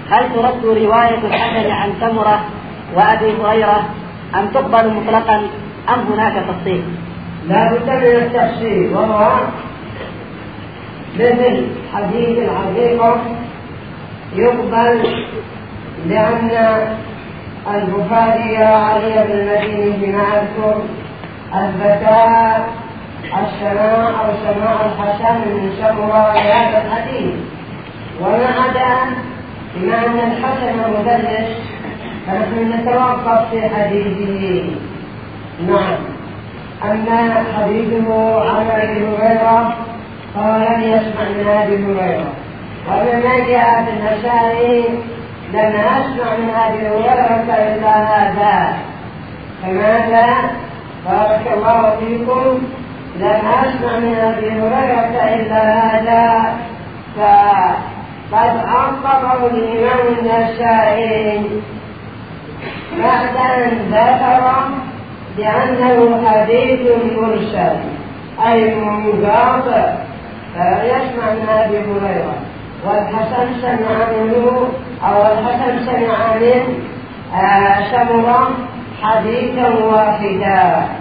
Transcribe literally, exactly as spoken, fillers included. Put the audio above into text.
هل ترد رواية الحسن عن سمرة وأبي هريرة أم تقبل مطلقا أم هناك تفصيل؟ لا بد من التفصيل، وهو مثل حديث العقيقة يقبل لأن البخاري علي بن المديني بما أذكر أثبتا السماع أو سماع الحسن من سمرة لهذا الحديث، وما عدا بما أن الحسن مدلس فنحن نتوقف في حديثه. نعم. أما حديثه عن أبي هريرة فهو لم يسمع من أبي هريرة، ومما جاء في النسائي لم أسمع من أبي هريرة إلا هذا. فماذا؟ بارك الله فيكم، لم أسمع من أبي هريرة إلا هذا، فقد عقبه الإمام النسائي بعد أن ذكر بأنه حديث مرسل أي منقطع فلا يسمع من أبي هريرة، والحسن سمع منه أو الحسن سمع من سمرة حديثا واحدا.